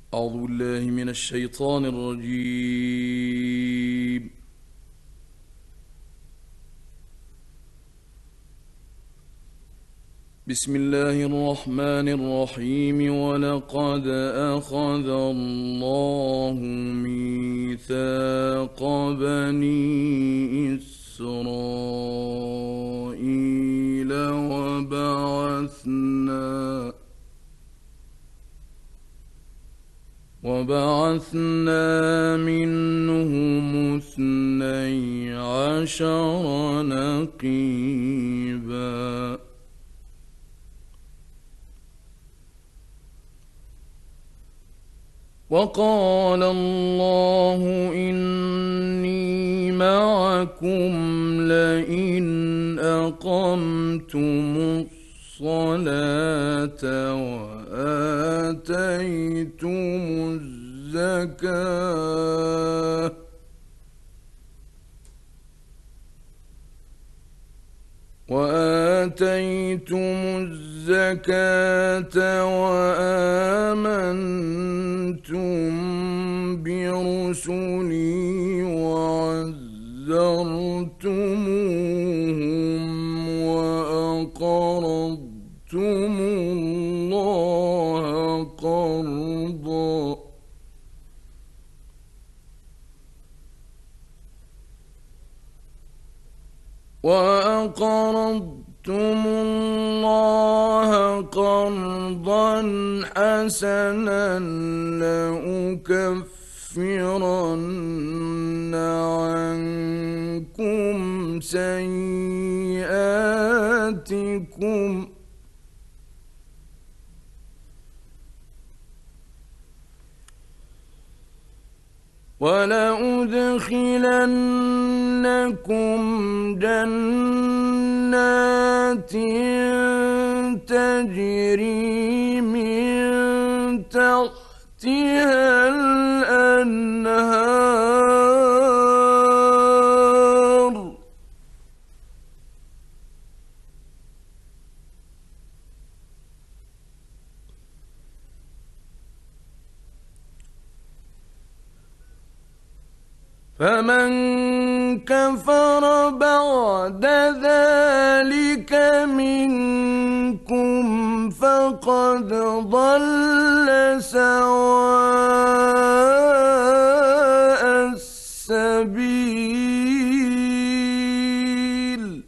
أعوذ بالله من الشيطان الرجيم. بسم الله الرحمن الرحيم. ولقد أخذ الله ميثاق بني إسرائيل وبعثنا منهم 12 نقيبا. وقال الله إني معكم لئن أقمتم الصلاة وآتيتم الزكاة وآمنتم برسلي وعزرتموهم وأقرضتم الله قرضا حسنا لأكفرن عنكم سيئاتكم ولأدخلنكم جنات تجري من تحتها الأنهار فمن كفر بعد ذلك منكم فقد ضل سواء السبيل.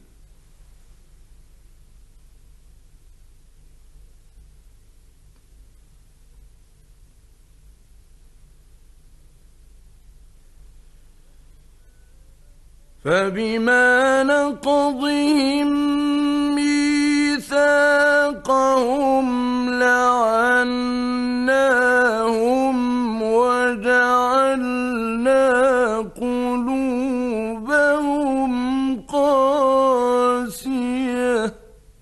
فبما نقضهم ميثاقهم لعناهم وجعلنا قلوبهم قاسية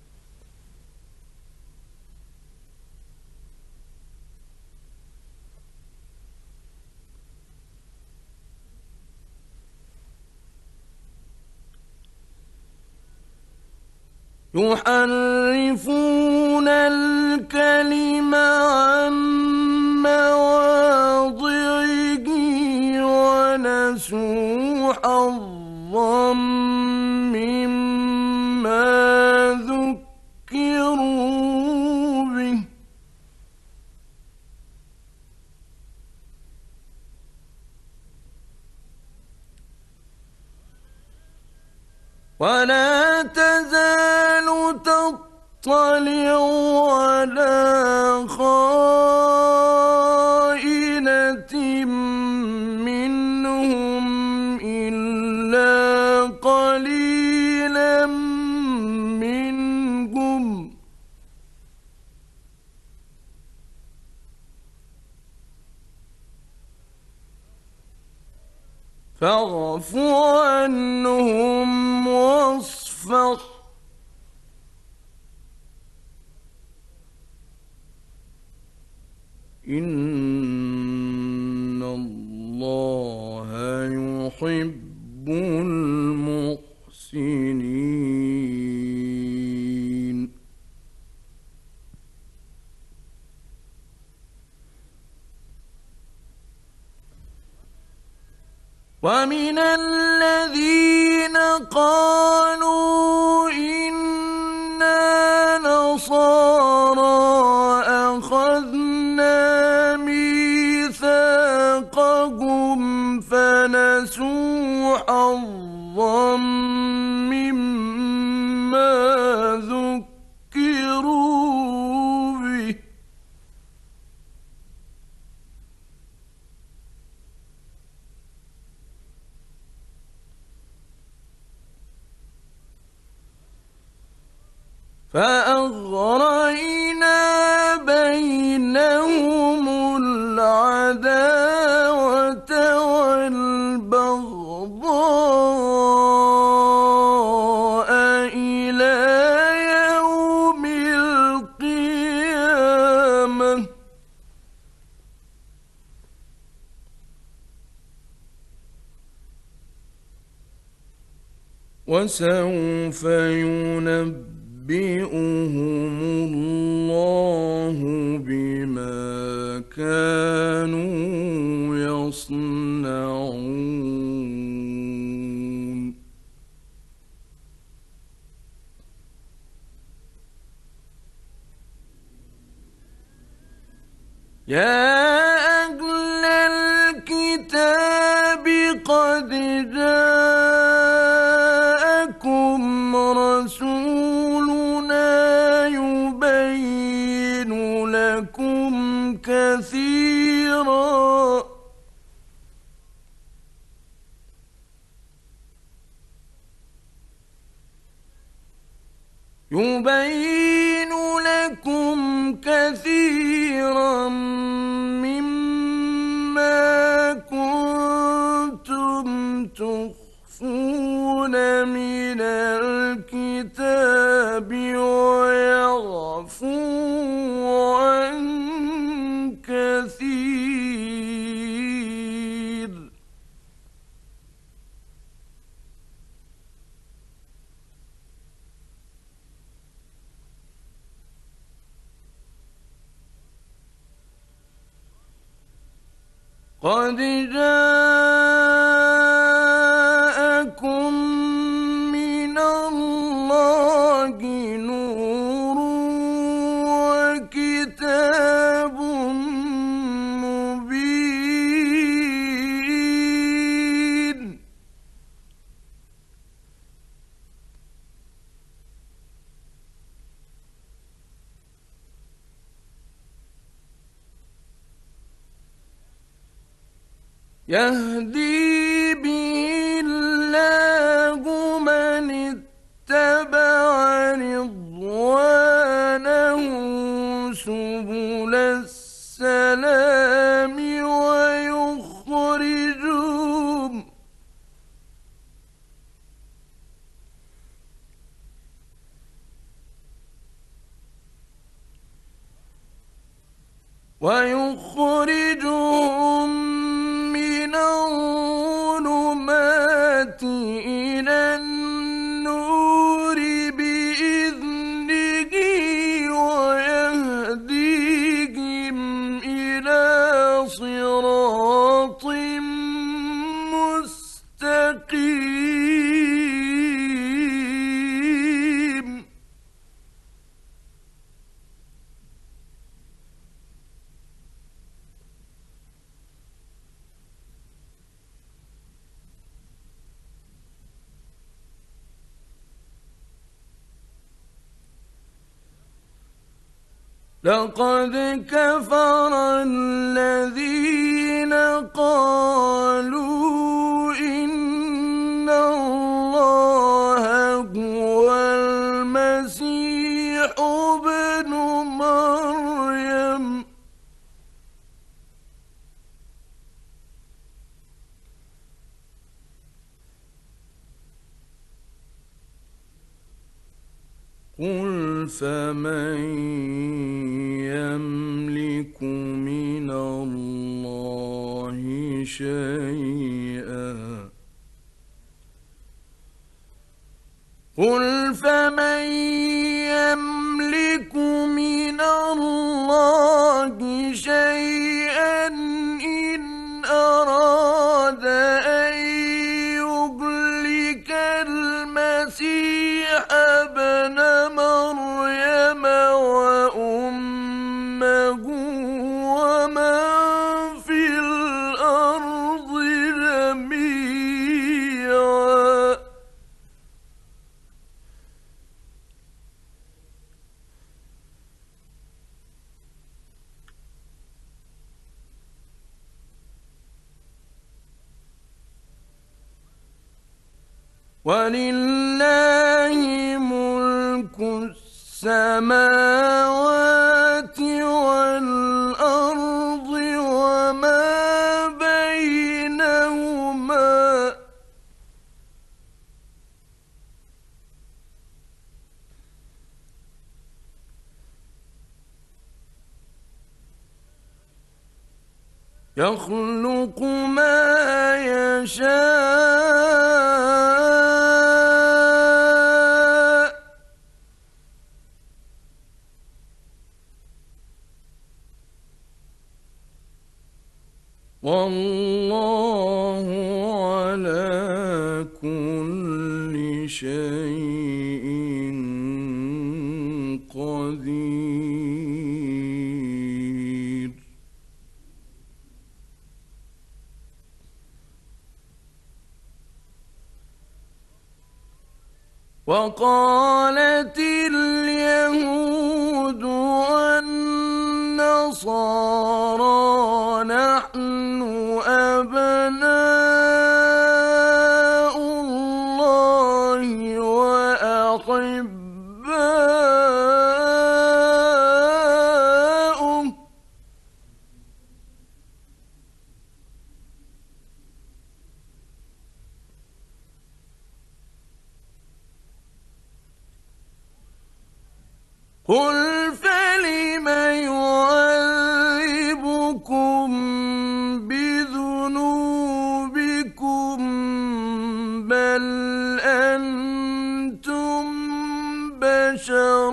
يحرفون الكلم عن مواضعه ونسوا حظا مما ذكروا به ولا تزال تطلع على خائنة منهم إلا قليلا منهم فاعف عنهم واصفح إن الله يحب المحسنين. ومن الذين قالوا إنا نصارى أخذنا ميثاقهم فنسوا حظا مما ذكروا به فأغرينا بينهم العداوة والبغضاء إلى يوم القيامة وسوف ينبئهم الله بما كانوا يصنعون يا أهل الكتاب قد جاءكم رسولنا يبين لكم كثيرا مما كنتم تخفون من الكتاب ويعفو عن كثير قد جاءكم من الله نور وكتاب مبين يهدي به الله من اتبع رضوانه سبل السلام ويخرجهم من الظلمات إلى النور بإذنه ويهديهم إلى صراط مستقيم لقد كفر الذين قالوا إن الله هو المسيح ابن مريم قل فمن يملك من الله شيئا قل فمن يملك من الله شيئا إن أراد أن ولله ملك السماوات والأرض وما بينهما يخلق ما يشاء والله على كل شيء قدير وقالت اليهود والنصارى نحن أبناء الله وأحباؤه قل فلم يعذبكم بذنوبكم بل أنتم بشر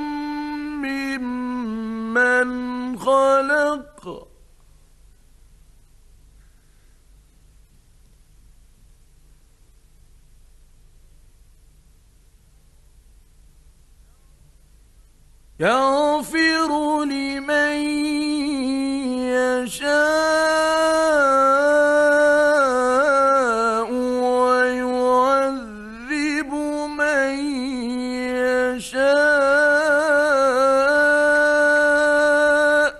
ممن خلق يغفر لمن يشاء ويعذب من يشاء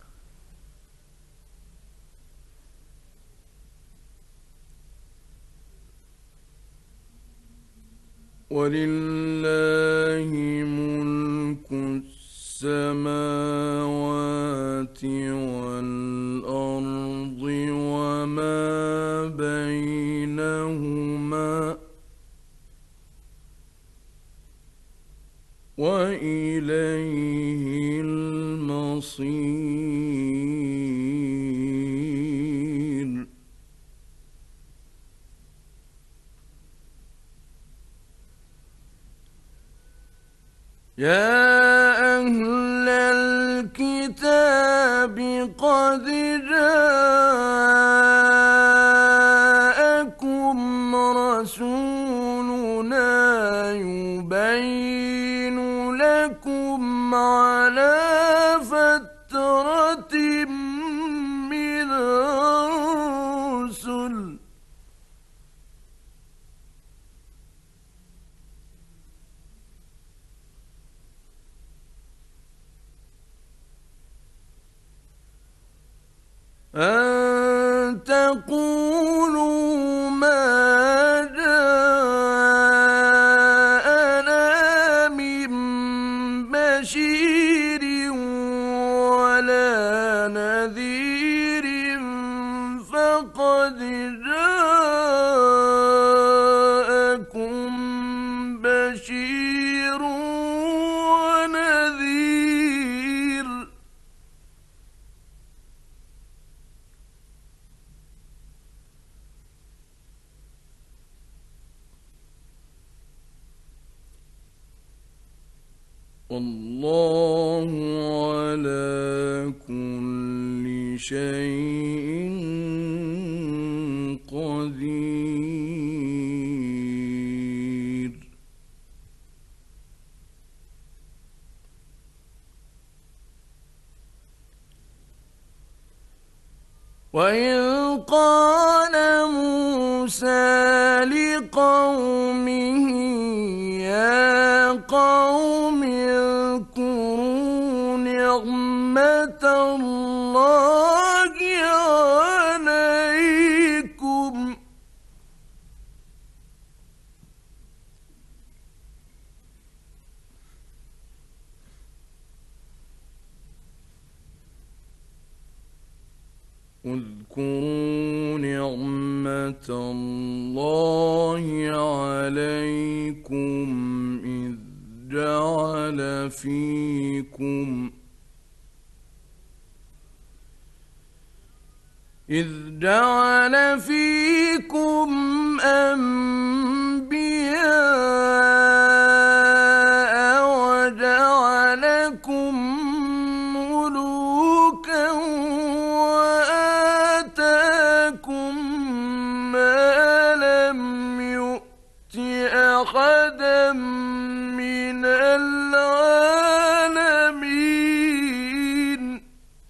ولله ملك السماوات والأرض وما بينهما وإليه المصير يا أهل الكتاب قد جاءكم رسولنا يبين لكم على فترة من الرسل أن تقولوا ما جاءنا من بشير ولا نذير فقد جاءكم بشير ونذير والله على كل شيء قدير وإذ قال موسى لقومه يا قوم اذكروا نعمة الله عليكم اذكروا نعمة الله عليكم إذ جعل فيكم أنبياء وجعلكم ملوكا وآتاكم ما لم يؤت أحدا من العالمين.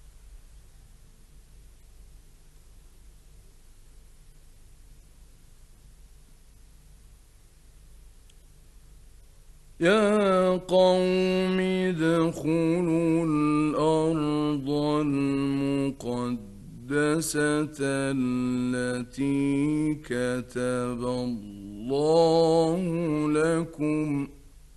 يا قوم ادخلوا الأرض المقدسة التي كتب الله لكم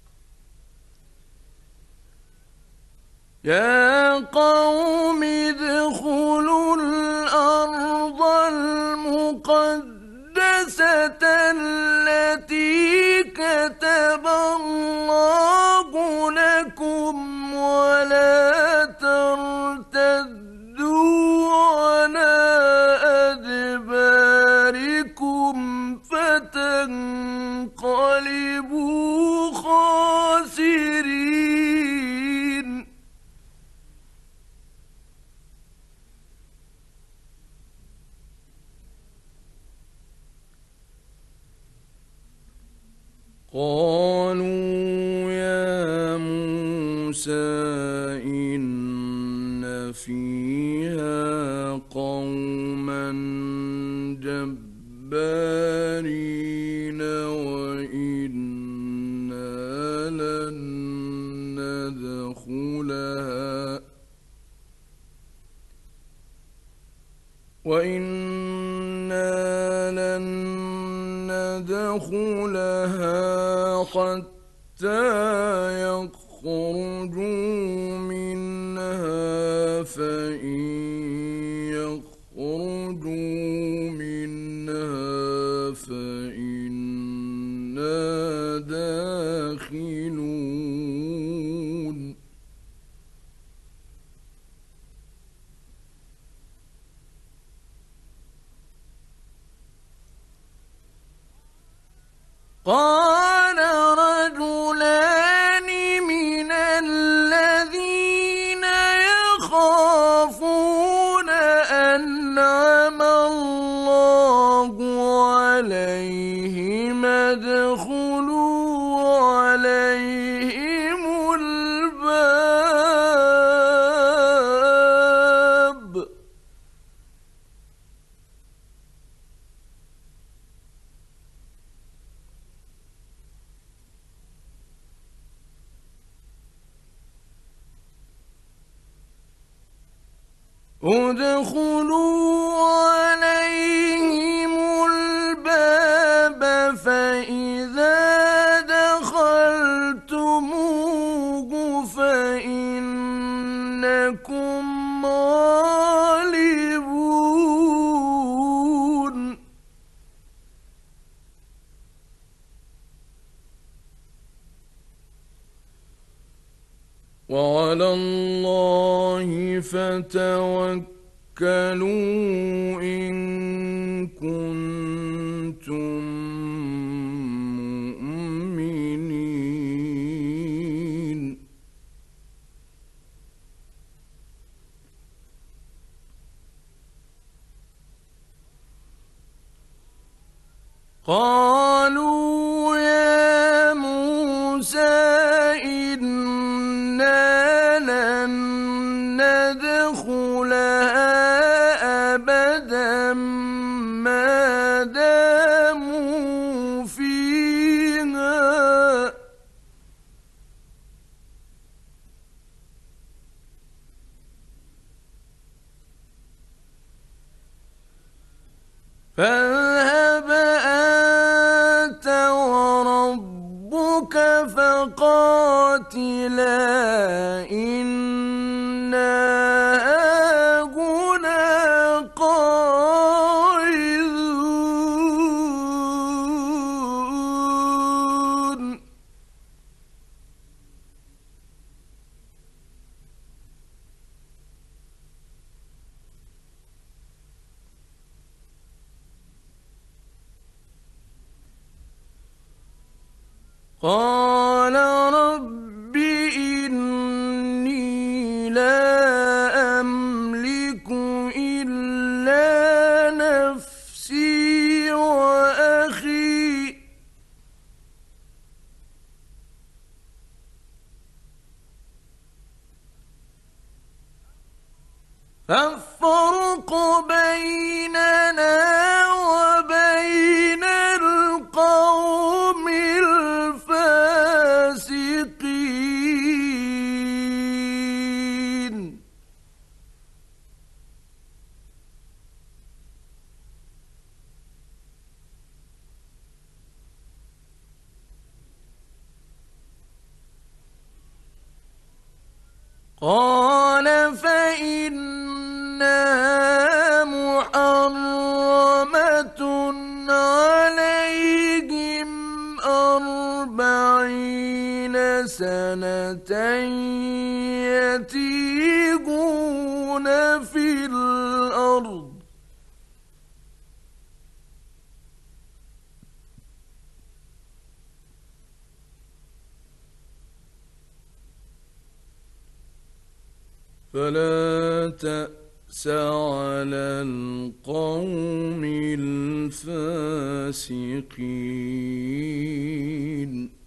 يا قوم ادخلوا الأرض المقدسة التي كتب الله لكم ولا ترتدوا على أدباركم فتنقلبوا خاسرين. قالوا يا موسى إن فيها قوما جبارين وإنا لن ندخلها حتى يخرجوا منها فإن يخرجوا منها فإنا داخلون. قال رجلان من الذين يخافون أنعم الله عليهم ادخلوا عليهم الباب ادخلوا عليهم الباب فإذا دخلتموه فإنكم غالبون. وعلى الله فتوكلوا إن كنتم مؤمنين. قالوا يا موسى إنا لن ندخلها أبدا ما داموا فيها فاذهب أنت وربك فقاتلا إنا هاهنا قاعدون قال رب إني لا أملك إلا نفسي وأخي فافرق بيننا وبين القوم الفاسقين قال فإنها محرمة عليهم 40 سنة يتيهون في الأرض فلا تأس على القوم الفاسقين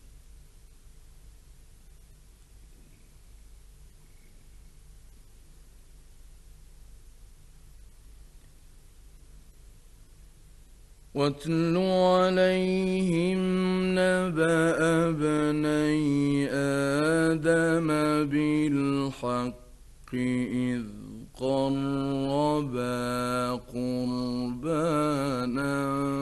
واتل عليهم نبأ ابني آدم بالحق إذ قربا قربانا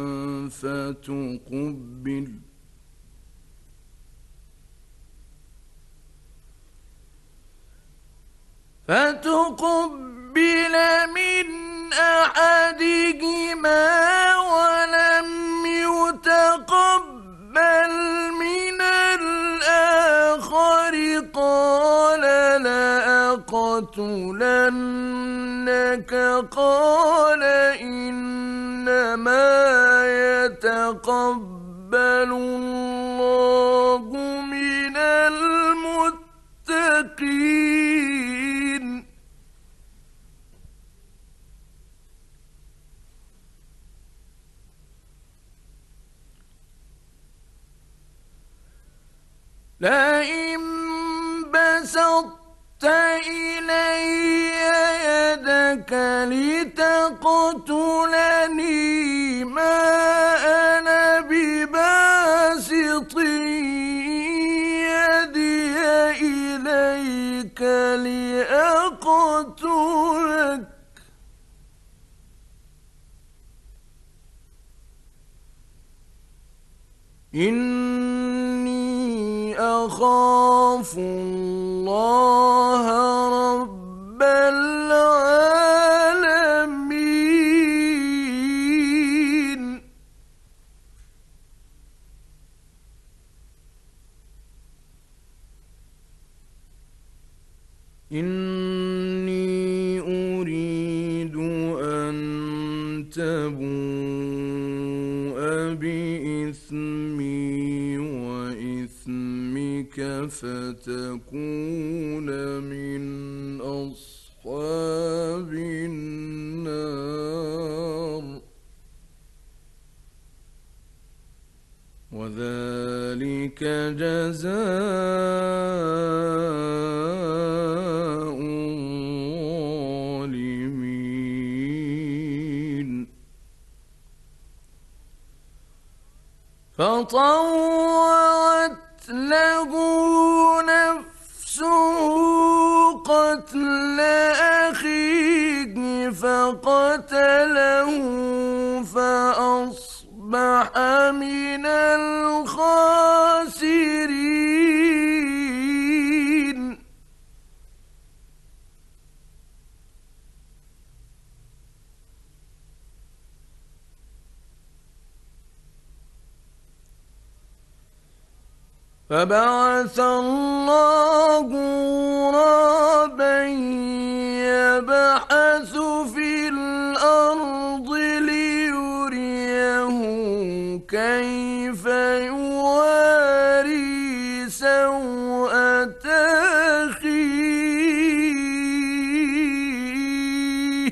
فتقبل من أحدهما ولم يتقبل من الآخر قال لأقتلنك قال إنما يتقبل الله من المتقين لئن بسطت إلي يدك لتقتلني ما أنا بباسط يدي إليك لأقتلك إني أخاف الله رب العالمين إني أريد أن تبوء بإثمي وإثمك فتكون من أصحاب النار وذلك جزاء الظالمين فطوعت له نفسه قتل أخيه فقتله فأصبح من الخاسرين فبعث الله غرابا يبحث في الأرض ليريه كيف يواري سوءة أخيه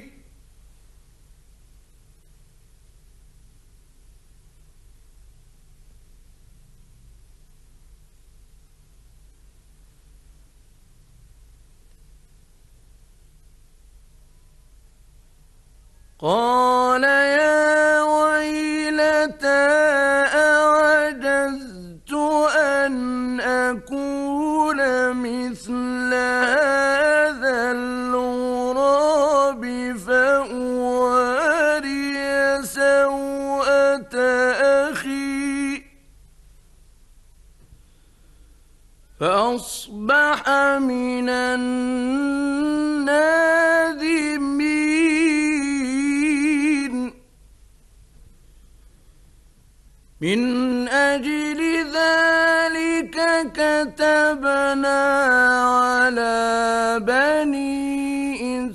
قال يا ويلتى أعجزت أن أكون مثل هذا الغراب فأواري سوءة أخي فأصبح من النادمين من أجل ذلك كتبنا على بني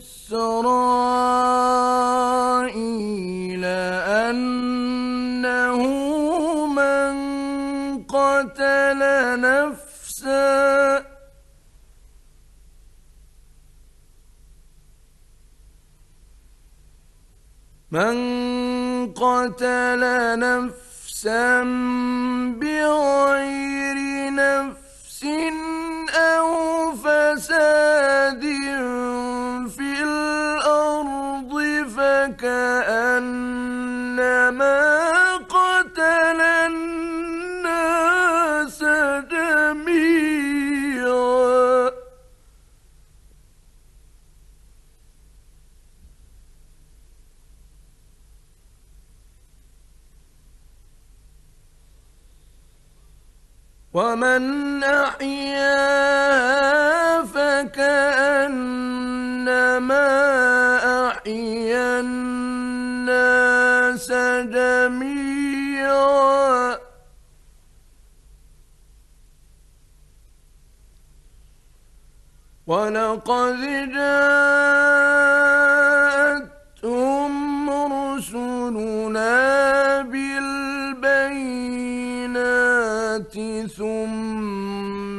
إسرائيل أنه من قتل نفسا بغير نفس أو فساد في الأرض فكأنما قتل الناس جميعا ومن أحياها فكأنما أحيا الناس جميعا ولقد جاءتهم رسلنا بالبينات ثم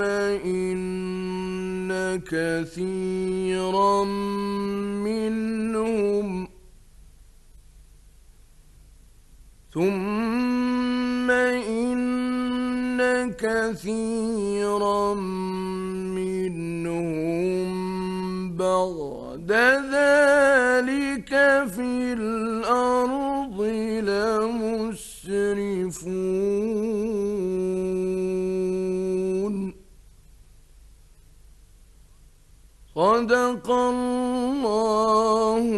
إن كثيرا منهم بعد ذلك في الأرض لمسرفون صدق الله